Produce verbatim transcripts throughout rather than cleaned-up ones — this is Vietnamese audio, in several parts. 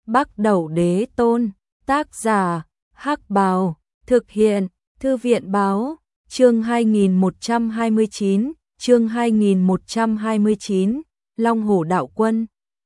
Bắc Đẩu Đế Tôn, tác giả, Hắc Bào, thực hiện, Thư viện Báo, chương hai nghìn một trăm hai mươi chín, chương hai nghìn một trăm hai mươi chín, Long Hổ Đạo Quân.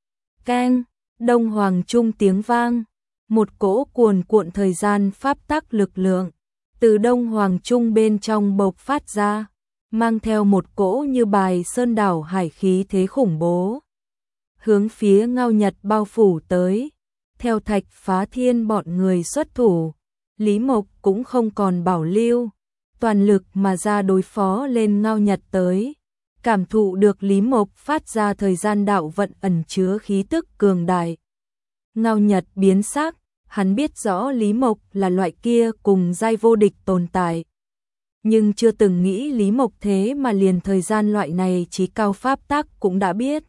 Keng, Đông Hoàng Trung tiếng vang, một cỗ cuồn cuộn thời gian pháp tắc lực lượng, từ Đông Hoàng Trung bên trong bộc phát ra, mang theo một cỗ như bài sơn đảo hải khí thế khủng bố. Hướng phía Ngao Nhật bao phủ tới, theo Thạch Phá Thiên bọn người xuất thủ, Lý Mộc cũng không còn bảo lưu, toàn lực mà ra đối phó lên Ngao Nhật tới. Cảm thụ được Lý Mộc phát ra thời gian đạo vận ẩn chứa khí tức cường đại. Ngao Nhật biến sắc, hắn biết rõ Lý Mộc là loại kia cùng giai vô địch tồn tại. Nhưng chưa từng nghĩ Lý Mộc thế mà liền thời gian loại này chí cao pháp tắc cũng đã biết.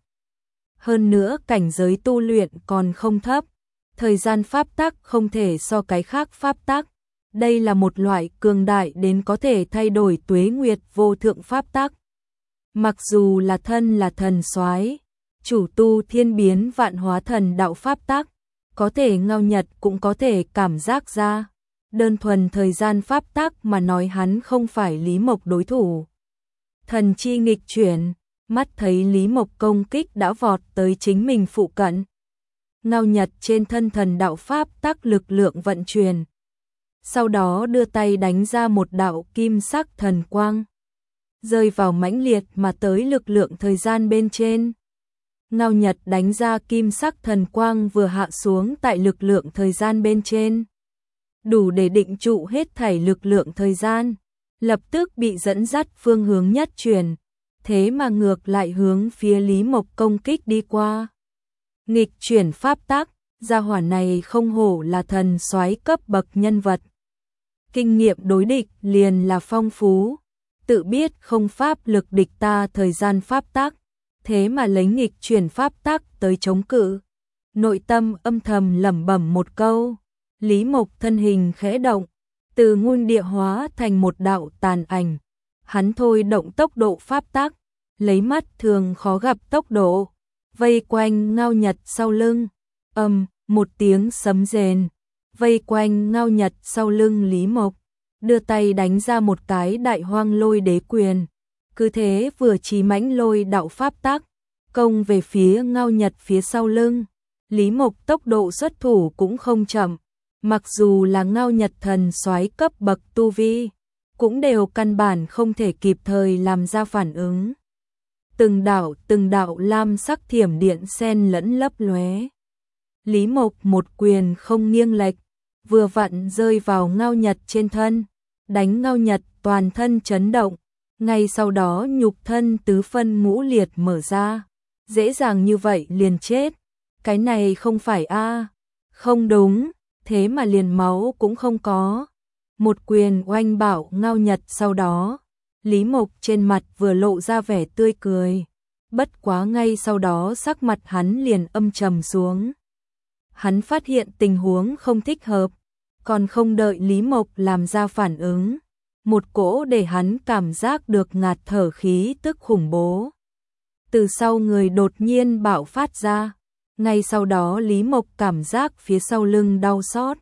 Hơn nữa cảnh giới tu luyện còn không thấp, thời gian pháp tắc không thể so cái khác pháp tắc. Đây là một loại cường đại đến có thể thay đổi tuế nguyệt vô thượng pháp tắc. Mặc dù là thân là thần soái, chủ tu thiên biến vạn hóa thần đạo pháp tắc, có thể Ngao Nhật cũng có thể cảm giác ra. Đơn thuần thời gian pháp tắc mà nói hắn không phải Lý Mộc đối thủ. Thần chi nghịch chuyển, mắt thấy Lý Mộc công kích đã vọt tới chính mình phụ cận. Ngao Nhật trên thân thần đạo pháp tắc lực lượng vận chuyển. Sau đó đưa tay đánh ra một đạo kim sắc thần quang, rơi vào mãnh liệt mà tới lực lượng thời gian bên trên. Ngao Nhật đánh ra kim sắc thần quang vừa hạ xuống tại lực lượng thời gian bên trên, đủ để định trụ hết thảy lực lượng thời gian, lập tức bị dẫn dắt phương hướng nhất chuyển, thế mà ngược lại hướng phía Lý Mộc công kích đi qua. Nghịch chuyển pháp tắc, gia hỏa này không hổ là thần soái cấp bậc nhân vật. Kinh nghiệm đối địch liền là phong phú, tự biết không pháp lực địch ta thời gian pháp tắc, thế mà lấy nghịch chuyển pháp tắc tới chống cự. Nội tâm âm thầm lẩm bẩm một câu, Lý Mộc thân hình khẽ động, từ nguyên địa hóa thành một đạo tàn ảnh. Hắn thôi động tốc độ pháp tắc, lấy mắt thường khó gặp tốc độ, vây quanh Ngao Nhật sau lưng. Ầm, một tiếng sấm rền, vây quanh Ngao Nhật sau lưng Lý Mộc, đưa tay đánh ra một cái đại hoang lôi đế quyền. Cứ thế vừa chí mãnh lôi đạo pháp tắc, công về phía Ngao Nhật phía sau lưng. Lý Mộc tốc độ xuất thủ cũng không chậm, mặc dù là Ngao Nhật thần soái cấp bậc tu vi, cũng đều căn bản không thể kịp thời làm ra phản ứng. Từng đạo từng đạo lam sắc thiểm điện xen lẫn lấp lóe. Lý Mộc một quyền không nghiêng lệch, vừa vặn rơi vào Ngao Nhật trên thân, đánh Ngao Nhật toàn thân chấn động. Ngay sau đó nhục thân tứ phân ngũ liệt mở ra, dễ dàng như vậy liền chết. Cái này không phải a, à? Không đúng, thế mà liền máu cũng không có. Một quyền oanh bảo Ngao Nhật sau đó, Lý Mộc trên mặt vừa lộ ra vẻ tươi cười, bất quá ngay sau đó sắc mặt hắn liền âm trầm xuống. Hắn phát hiện tình huống không thích hợp, còn không đợi Lý Mộc làm ra phản ứng, một cỗ để hắn cảm giác được ngạt thở khí tức khủng bố từ sau người đột nhiên bạo phát ra. Ngay sau đó Lý Mộc cảm giác phía sau lưng đau xót,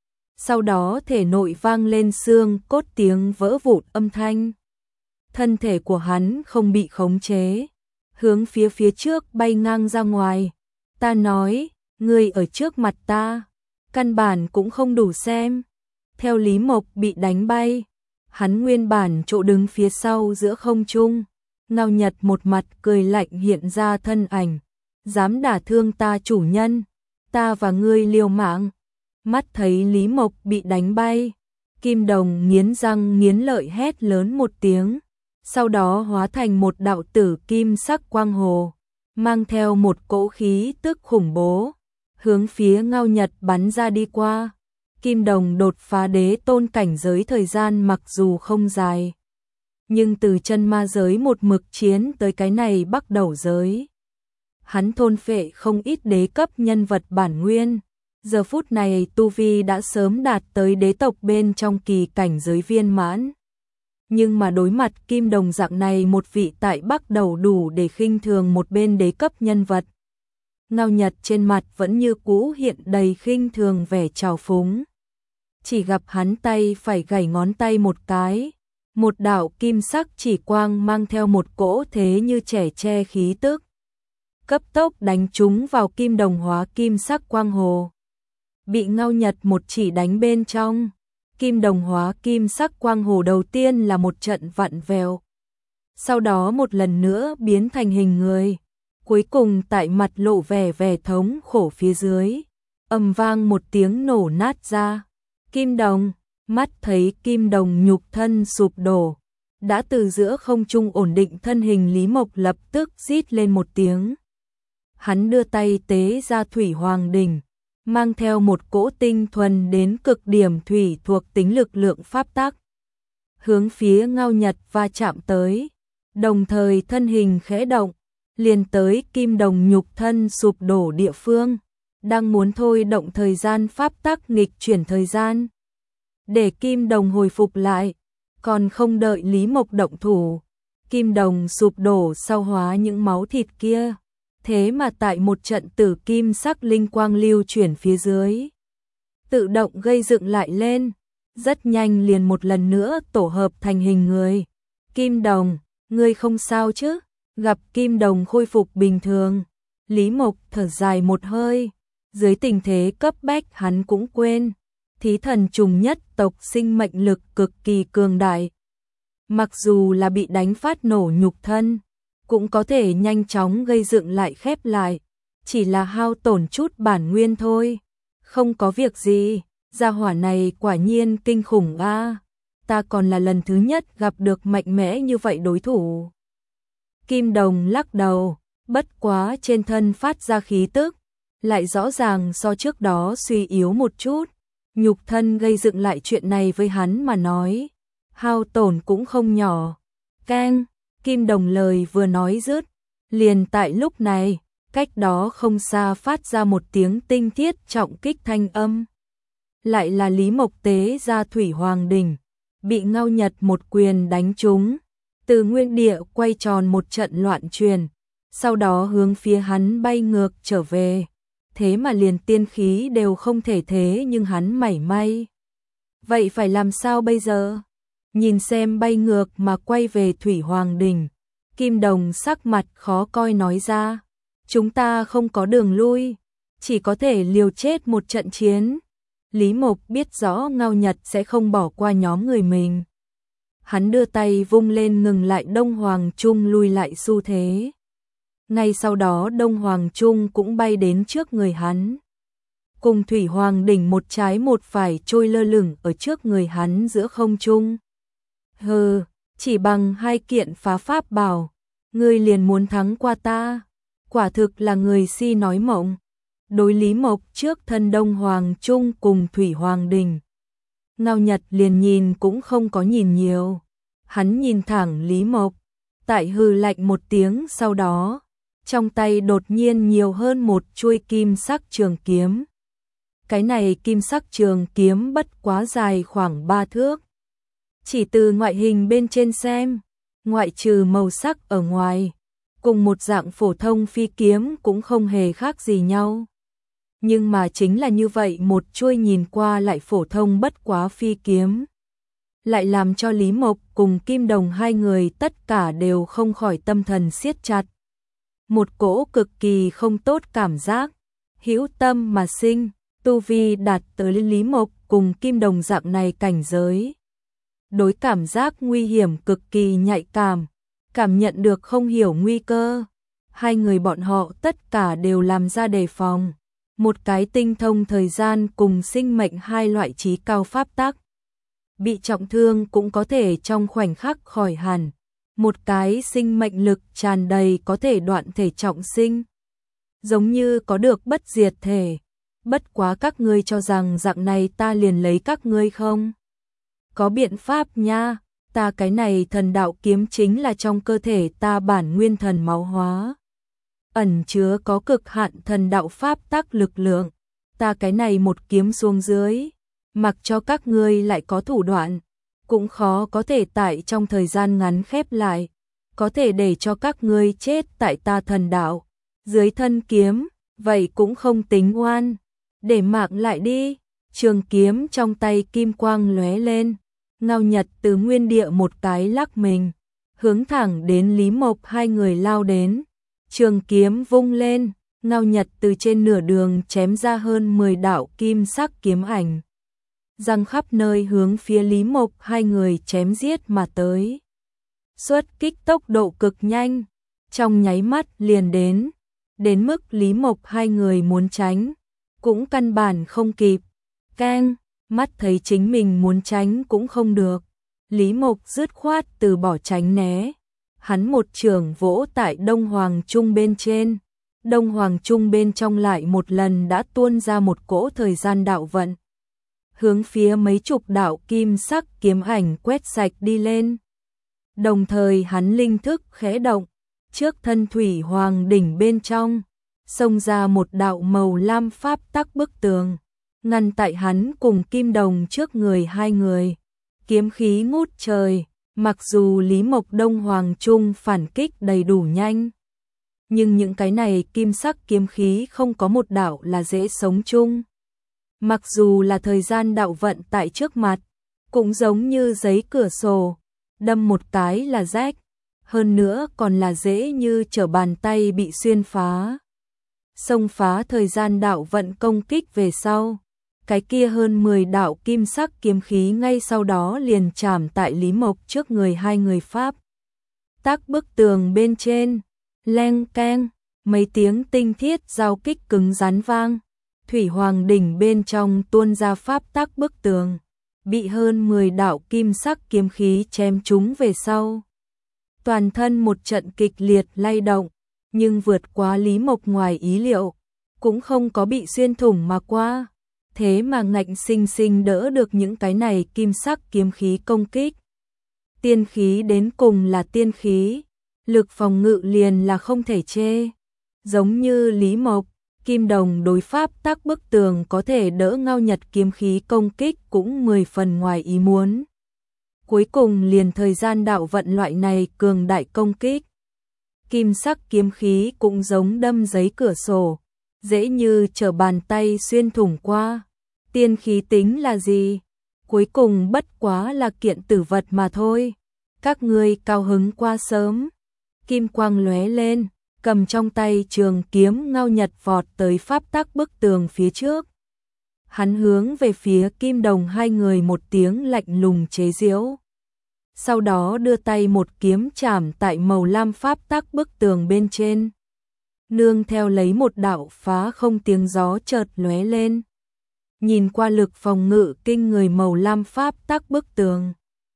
sau đó thể nội vang lên xương cốt tiếng vỡ vụn âm thanh. Thân thể của hắn không bị khống chế, hướng phía phía trước bay ngang ra ngoài. Ta nói, ngươi ở trước mặt ta, căn bản cũng không đủ xem. Theo Lý Mộc bị đánh bay, hắn nguyên bản chỗ đứng phía sau giữa không trung. Ngao Nhật một mặt cười lạnh hiện ra thân ảnh. Dám đả thương ta chủ nhân, ta và ngươi liều mạng. Mắt thấy Lý Mộc bị đánh bay, Kim Đồng nghiến răng nghiến lợi hét lớn một tiếng, sau đó hóa thành một đạo tử kim sắc quang hồ, mang theo một cỗ khí tức khủng bố, hướng phía Ngao Nhật bắn ra đi qua. Kim Đồng đột phá đế tôn cảnh giới thời gian mặc dù không dài, nhưng từ chân ma giới một mực chiến tới cái này Bắc Đẩu giới, hắn thôn phệ không ít đế cấp nhân vật bản nguyên. Giờ phút này tu vi đã sớm đạt tới đế tộc bên trong kỳ cảnh giới viên mãn. Nhưng mà đối mặt Kim Đồng dạng này một vị tại Bắc Đẩu đủ để khinh thường một bên đế cấp nhân vật, Ngao Nhật trên mặt vẫn như cũ hiện đầy khinh thường vẻ trào phúng. Chỉ gặp hắn tay phải gảy ngón tay một cái, một đạo kim sắc chỉ quang mang theo một cỗ thế như trẻ tre khí tức, cấp tốc đánh trúng vào kim đồng hóa kim sắc quang hồ. Bị Ngao Nhật một chỉ đánh bên trong, kim đồng hóa kim sắc quang hồ đầu tiên là một trận vặn vẹo, sau đó một lần nữa biến thành hình người, cuối cùng tại mặt lộ vẻ vẻ thống khổ phía dưới, ầm vang một tiếng nổ nát ra. Kim đồng, mắt thấy kim đồng nhục thân sụp đổ, đã từ giữa không trung ổn định thân hình Lý Mộc lập tức rít lên một tiếng. Hắn đưa tay tế ra Thủy Hoàng Đỉnh, mang theo một cỗ tinh thuần đến cực điểm thủy thuộc tính lực lượng pháp tắc, hướng phía Ngao Nhật va chạm tới, đồng thời thân hình khẽ động, liền tới kim đồng nhục thân sụp đổ địa phương, đang muốn thôi động thời gian pháp tắc nghịch chuyển thời gian, để kim đồng hồi phục lại, còn không đợi Lý Mộc động thủ, kim đồng sụp đổ sau hóa những máu thịt kia, thế mà tại một trận tử kim sắc linh quang lưu chuyển phía dưới, tự động gây dựng lại lên, rất nhanh liền một lần nữa tổ hợp thành hình người. Kim đồng, ngươi không sao chứ? Gặp kim đồng khôi phục bình thường, Lý Mộc thở dài một hơi, dưới tình thế cấp bách hắn cũng quên, thí thần trùng nhất tộc sinh mệnh lực cực kỳ cường đại. Mặc dù là bị đánh phát nổ nhục thân, cũng có thể nhanh chóng gây dựng lại khép lại, chỉ là hao tổn chút bản nguyên thôi, không có việc gì. Gia hỏa này quả nhiên kinh khủng a, ta còn là lần thứ nhất gặp được mạnh mẽ như vậy đối thủ. Kim đồng lắc đầu, bất quá trên thân phát ra khí tức, lại rõ ràng so trước đó suy yếu một chút, nhục thân gây dựng lại chuyện này với hắn mà nói, hao tổn cũng không nhỏ. Keng, kim đồng lời vừa nói dứt, liền tại lúc này, cách đó không xa phát ra một tiếng tinh thiết trọng kích thanh âm. Lại là Lý Mộc tế ra Thủy Hoàng Đỉnh, bị Ngao Nhật một quyền đánh trúng, từ nguyên địa quay tròn một trận loạn truyền, sau đó hướng phía hắn bay ngược trở về, thế mà liền tiên khí đều không thể thế nhưng hắn mảy may. Vậy phải làm sao bây giờ? Nhìn xem bay ngược mà quay về Thủy Hoàng Đỉnh, Kim Đồng sắc mặt khó coi nói ra, chúng ta không có đường lui, chỉ có thể liều chết một trận chiến. Lý Mộc biết rõ Ngao Nhật sẽ không bỏ qua nhóm người mình. Hắn đưa tay vung lên ngừng lại Đông Hoàng Trung lui lại xu thế. Ngay sau đó Đông Hoàng Trung cũng bay đến trước người hắn. Cùng Thủy Hoàng Đỉnh một trái một phải trôi lơ lửng ở trước người hắn giữa không trung. Hừ, chỉ bằng hai kiện phá pháp bảo, ngươi liền muốn thắng qua ta, quả thực là người si nói mộng. Đối Lý Mộc trước thân Đông Hoàng Trung cùng Thủy Hoàng Đỉnh, Ngao Nhật liền nhìn cũng không có nhìn nhiều, hắn nhìn thẳng Lý Mộc, tại hừ lạnh một tiếng sau đó, trong tay đột nhiên nhiều hơn một chuôi kim sắc trường kiếm. Cái này kim sắc trường kiếm bất quá dài khoảng ba thước. Chỉ từ ngoại hình bên trên xem, ngoại trừ màu sắc ở ngoài, cùng một dạng phổ thông phi kiếm cũng không hề khác gì nhau. Nhưng mà chính là như vậy một chuôi nhìn qua lại phổ thông bất quá phi kiếm, lại làm cho Lý Mộc cùng Kim Đồng hai người tất cả đều không khỏi tâm thần siết chặt. Một cỗ cực kỳ không tốt cảm giác, hữu tâm mà sinh, tu vi đạt tới Lý Mộc cùng Kim Đồng dạng này cảnh giới. Đối cảm giác nguy hiểm cực kỳ nhạy cảm, cảm nhận được không hiểu nguy cơ. Hai người bọn họ tất cả đều làm ra đề phòng. Một cái tinh thông thời gian cùng sinh mệnh hai loại trí cao pháp tắc. Bị trọng thương cũng có thể trong khoảnh khắc khỏi hẳn. Một cái sinh mệnh lực tràn đầy có thể đoạn thể trọng sinh. Giống như có được bất diệt thể. Bất quá các ngươi cho rằng dạng này ta liền lấy các ngươi không? Có biện pháp nha, ta cái này thần đạo kiếm chính là trong cơ thể ta bản nguyên thần máu hóa. Ẩn chứa có cực hạn thần đạo pháp tắc lực lượng, ta cái này một kiếm xuống dưới, mặc cho các ngươi lại có thủ đoạn, cũng khó có thể tại trong thời gian ngắn khép lại, có thể để cho các ngươi chết tại ta thần đạo, dưới thân kiếm, vậy cũng không tính oan, để mặc lại đi. Trường kiếm trong tay kim quang lóe lên, Ngao Nhật từ nguyên địa một cái lắc mình, hướng thẳng đến Lý Mộc hai người lao đến. Trường kiếm vung lên, Ngao Nhật từ trên nửa đường chém ra hơn mười đạo kim sắc kiếm ảnh, giăng khắp nơi hướng phía Lý Mộc hai người chém giết mà tới. Xuất kích tốc độ cực nhanh, trong nháy mắt liền đến, đến mức Lý Mộc hai người muốn tránh, cũng căn bản không kịp. Keng, mắt thấy chính mình muốn tránh cũng không được, Lý Mộc dứt khoát từ bỏ tránh né. Hắn một chưởng vỗ tại Đông Hoàng Trung bên trên, Đông Hoàng Trung bên trong lại một lần đã tuôn ra một cỗ thời gian đạo vận, hướng phía mấy chục đạo kim sắc kiếm ảnh quét sạch đi lên. Đồng thời hắn linh thức khẽ động, trước thân Thủy Hoàng đỉnh bên trong xông ra một đạo màu lam pháp tắc bức tường, ngăn tại hắn cùng Kim Đồng trước người hai người. Kiếm khí ngút trời, mặc dù Lý Mộc Đông Hoàng Trung phản kích đầy đủ nhanh, nhưng những cái này kim sắc kiếm khí không có một đạo là dễ sống chung. Mặc dù là thời gian đạo vận tại trước mặt, cũng giống như giấy cửa sổ, đâm một cái là rách, hơn nữa còn là dễ như trở bàn tay bị xuyên phá. Xông phá thời gian đạo vận công kích về sau, cái kia hơn mười đạo kim sắc kiếm khí ngay sau đó liền chạm tại Lý Mộc trước người hai người pháp tắc bức tường bên trên. Leng keng, mấy tiếng tinh thiết giao kích cứng rắn vang, Thủy Hoàng đỉnh bên trong tuôn ra pháp tắc bức tường, bị hơn mười đạo kim sắc kiếm khí chém trúng về sau. Toàn thân một trận kịch liệt lay động, nhưng vượt quá Lý Mộc ngoài ý liệu, cũng không có bị xuyên thủng mà qua, thế mà ngạnh sinh sinh đỡ được những cái này kim sắc kiếm khí công kích. Tiên khí đến cùng là tiên khí, lực phòng ngự liền là không thể chê. Giống như Lý Mộc, Kim Đồng đối pháp tắc bức tường có thể đỡ Ngao Nhật kiếm khí công kích cũng mười phần ngoài ý muốn. Cuối cùng liền thời gian đạo vận loại này cường đại công kích, kim sắc kiếm khí cũng giống đâm giấy cửa sổ, dễ như trở bàn tay xuyên thủng qua. Tiên khí tính là gì? Cuối cùng bất quá là kiện tử vật mà thôi. Các ngươi cao hứng qua sớm. Kim quang lóe lên, cầm trong tay trường kiếm Ngao Nhật vọt tới pháp tắc bức tường phía trước. Hắn hướng về phía Kim Đồng hai người một tiếng lạnh lùng chế giễu. Sau đó đưa tay một kiếm chạm tại màu lam pháp tắc bức tường bên trên. Nương theo lấy một đạo phá không tiếng gió chợt lóe lên. Nhìn qua lực phòng ngự kinh người màu lam pháp tắc bức tường,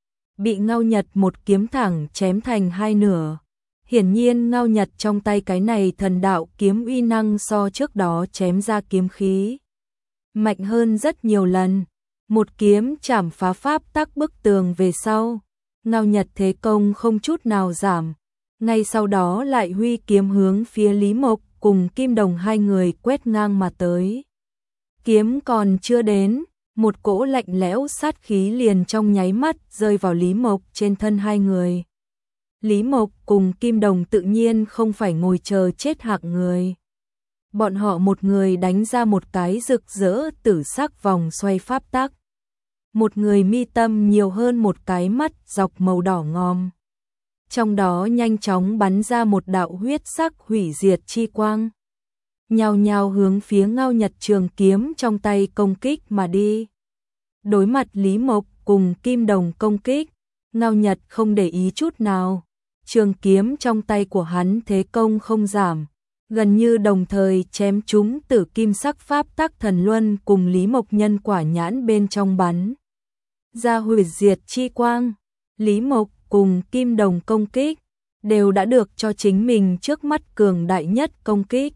bị Ngao Nhật một kiếm thẳng chém thành hai nửa. Hiển nhiên Ngao Nhật trong tay cái này thần đạo kiếm uy năng so trước đó chém ra kiếm khí mạnh hơn rất nhiều lần. Một kiếm chảm phá pháp tắc bức tường về sau, Ngao Nhật thế công không chút nào giảm, ngay sau đó lại huy kiếm hướng phía Lý Mộc cùng Kim Đồng hai người quét ngang mà tới. Kiếm còn chưa đến, một cỗ lạnh lẽo sát khí liền trong nháy mắt rơi vào Lý Mộc trên thân hai người. Lý Mộc cùng Kim Đồng tự nhiên không phải ngồi chờ chết hạng người. Bọn họ một người đánh ra một cái rực rỡ tử sắc vòng xoay pháp tắc. Một người mi tâm nhiều hơn một cái mắt dọc màu đỏ ngòm. Trong đó nhanh chóng bắn ra một đạo huyết sắc hủy diệt chi quang, nhào nhào hướng phía Ngao Nhật trường kiếm trong tay công kích mà đi. Đối mặt Lý Mộc cùng Kim Đồng công kích, Ngao Nhật không để ý chút nào. Trường kiếm trong tay của hắn thế công không giảm, gần như đồng thời chém trúng tử kim sắc pháp tắc thần luân cùng Lý Mộc nhân quả nhãn bên trong bắn ra hủy diệt chi quang. Lý Mộc cùng Kim Đồng công kích đều đã được cho chính mình trước mắt cường đại nhất công kích.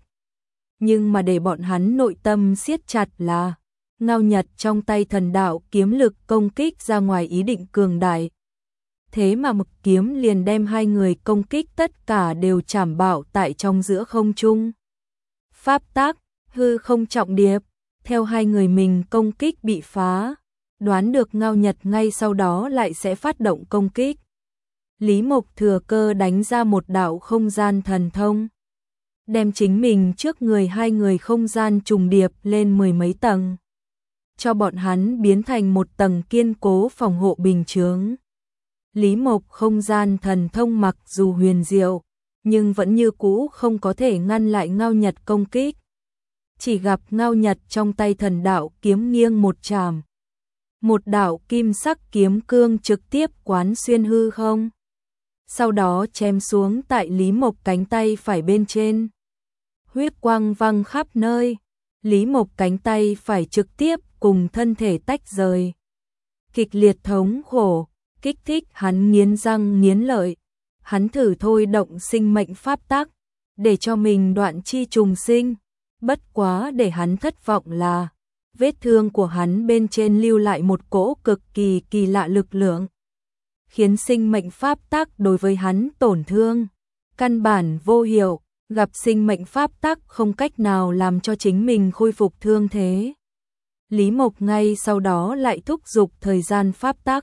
Nhưng mà để bọn hắn nội tâm siết chặt là Ngao Nhật trong tay thần đạo kiếm lực công kích ra ngoài ý định cường đại. Thế mà một kiếm liền đem hai người công kích tất cả đều chảm bạo tại trong giữa không trung. Pháp tắc, hư không trọng điệp, theo hai người mình công kích bị phá, đoán được Ngao Nhật ngay sau đó lại sẽ phát động công kích. Lý Mộc thừa cơ đánh ra một đạo không gian thần thông. đem chính mình trước người hai người không gian trùng điệp lên mười mấy tầng, cho bọn hắn biến thành một tầng kiên cố phòng hộ bình chướng. Lý Mộc không gian thần thông mặc dù huyền diệu, nhưng vẫn như cũ không có thể ngăn lại Ngao Nhật công kích. Chỉ gặp Ngao Nhật trong tay thần đạo kiếm nghiêng một chàm. Một đạo kim sắc kiếm cương trực tiếp quán xuyên hư không. Sau đó chém xuống tại Lý Mộc cánh tay phải bên trên. Huyết quang văng khắp nơi. Lý Mộc cánh tay phải trực tiếp cùng thân thể tách rời. Kịch liệt thống khổ, kích thích hắn nghiến răng nghiến lợi. Hắn thử thôi động sinh mệnh pháp tắc, để cho mình đoạn chi trùng sinh. Bất quá để hắn thất vọng là, vết thương của hắn bên trên lưu lại một cỗ cực kỳ kỳ lạ lực lượng, khiến sinh mệnh pháp tắc đối với hắn tổn thương. Căn bản vô hiệu, gặp sinh mệnh pháp tắc không cách nào làm cho chính mình khôi phục thương thế. Lý Mộc ngay sau đó lại thúc giục thời gian pháp tắc,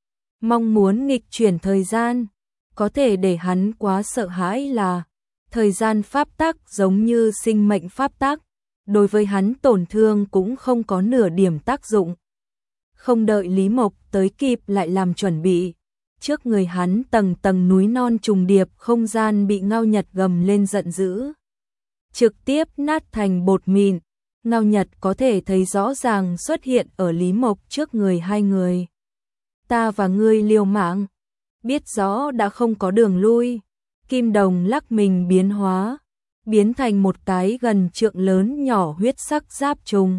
mong muốn nghịch chuyển thời gian. Có thể để hắn quá sợ hãi là, thời gian pháp tắc giống như sinh mệnh pháp tắc, đối với hắn tổn thương cũng không có nửa điểm tác dụng. Không đợi Lý Mộc tới kịp lại làm chuẩn bị, trước người hắn tầng tầng núi non trùng điệp không gian bị Ngao Nhật gầm lên giận dữ, trực tiếp nát thành bột mịn. Ngao Nhật có thể thấy rõ ràng xuất hiện ở Lý Mộc trước người hai người. Ta và ngươi liều mạng, biết rõ đã không có đường lui. Kim đồng lắc mình biến hóa, biến thành một cái gần trượng lớn nhỏ huyết sắc giáp trùng.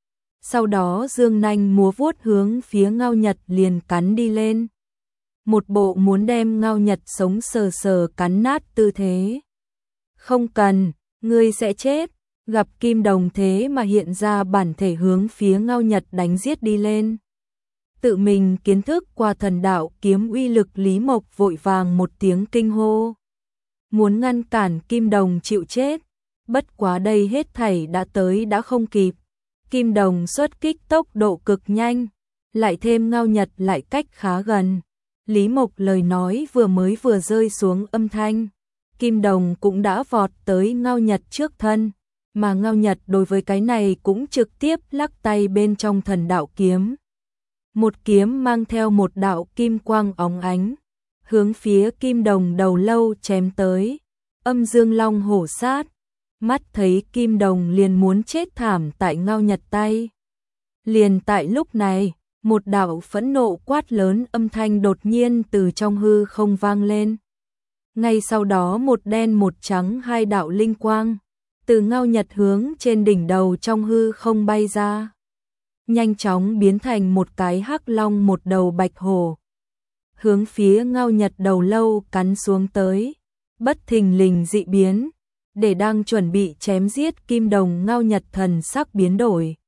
Sau đó dương nanh múa vuốt hướng phía Ngao Nhật liền cắn đi lên. Một bộ muốn đem Ngao Nhật sống sờ sờ cắn nát tư thế. Không cần, ngươi sẽ chết. Gặp kim đồng thế mà hiện ra bản thể hướng phía Ngao Nhật đánh giết đi lên. Tự mình kiến thức qua thần đạo kiếm uy lực, Lý Mộc vội vàng một tiếng kinh hô. Muốn ngăn cản kim đồng chịu chết, bất quá đây hết thảy đã tới đã không kịp. Kim đồng xuất kích tốc độ cực nhanh, lại thêm Ngao Nhật lại cách khá gần. Lý Mộc lời nói vừa mới vừa rơi xuống âm thanh, kim đồng cũng đã vọt tới Ngao Nhật trước thân, mà Ngao Nhật đối với cái này cũng trực tiếp lắc tay bên trong thần đạo kiếm. Một kiếm mang theo một đạo kim quang óng ánh, hướng phía kim đồng đầu lâu chém tới. Âm dương long hổ sát, mắt thấy kim đồng liền muốn chết thảm tại Ngao Nhật tay. Liền tại lúc này, một đạo phẫn nộ quát lớn âm thanh đột nhiên từ trong hư không vang lên. Ngay sau đó một đen một trắng hai đạo linh quang từ Ngao Nhật hướng trên đỉnh đầu trong hư không bay ra, nhanh chóng biến thành một cái hắc long một đầu bạch hổ, hướng phía Ngao Nhật đầu lâu cắn xuống tới. Bất thình lình dị biến, để đang chuẩn bị chém giết kim đồng Ngao Nhật thần sắc biến đổi.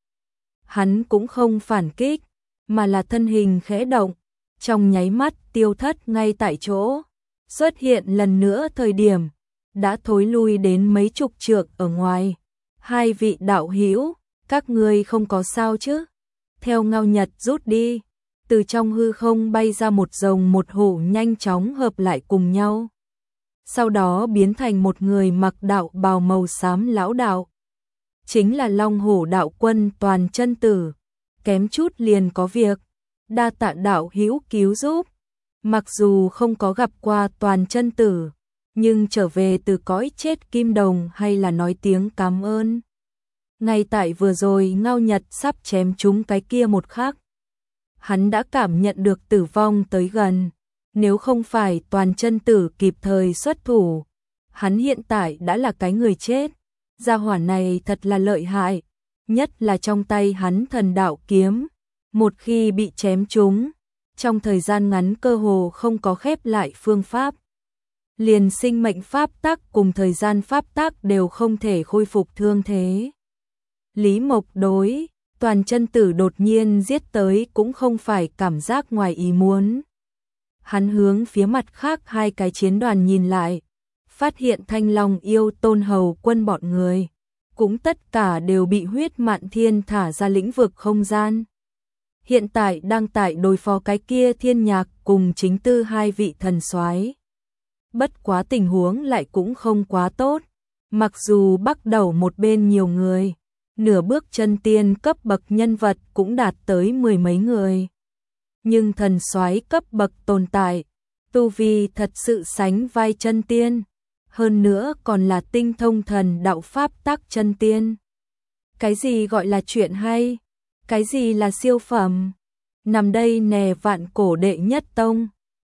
Hắn cũng không phản kích, mà là thân hình khẽ động, trong nháy mắt tiêu thất ngay tại chỗ. Xuất hiện lần nữa thời điểm, đã thối lui đến mấy chục trượng ở ngoài. Hai vị đạo hữu, các ngươi không có sao chứ? Theo Ngao Nhật rút đi, từ trong hư không bay ra một rồng một hổ nhanh chóng hợp lại cùng nhau. Sau đó biến thành một người mặc đạo bào màu xám lão đạo. Chính là Long Hổ đạo quân Toàn Chân Tử. Kém chút liền có việc, đa tạ đạo hữu cứu giúp. Mặc dù không có gặp qua Toàn Chân Tử, nhưng trở về từ cõi chết kim đồng hay là nói tiếng cảm ơn. Ngay tại vừa rồi Ngao Nhật sắp chém trúng cái kia một khắc, hắn đã cảm nhận được tử vong tới gần. Nếu không phải Toàn Chân Tử kịp thời xuất thủ, hắn hiện tại đã là cái người chết. Gia hỏa này thật là lợi hại, nhất là trong tay hắn thần đạo kiếm, một khi bị chém trúng, trong thời gian ngắn cơ hồ không có khép lại phương pháp. Liền sinh mệnh pháp tắc cùng thời gian pháp tắc đều không thể khôi phục thương thế. Lý Mộc đối Toàn Chân Tử đột nhiên giết tới cũng không phải cảm giác ngoài ý muốn. Hắn hướng phía mặt khác hai cái chiến đoàn nhìn lại, phát hiện Thanh Long yêu Tôn Hầu quân bọn người, cũng tất cả đều bị Huyết Mạn Thiên thả ra lĩnh vực không gian. Hiện tại đang tại đối phó cái kia Thiên Nhạc cùng Chính Tư hai vị thần soái. Bất quá tình huống lại cũng không quá tốt, Mặc dù bắt đầu một bên nhiều người, nửa bước chân tiên cấp bậc nhân vật cũng đạt tới mười mấy người. Nhưng thần soái cấp bậc tồn tại, tu vi thật sự sánh vai chân tiên, hơn nữa còn là tinh thông thần đạo pháp tắc chân tiên. Cái gì gọi là chuyện hay? Cái gì là siêu phẩm? Nằm đây nè vạn cổ đệ nhất tông.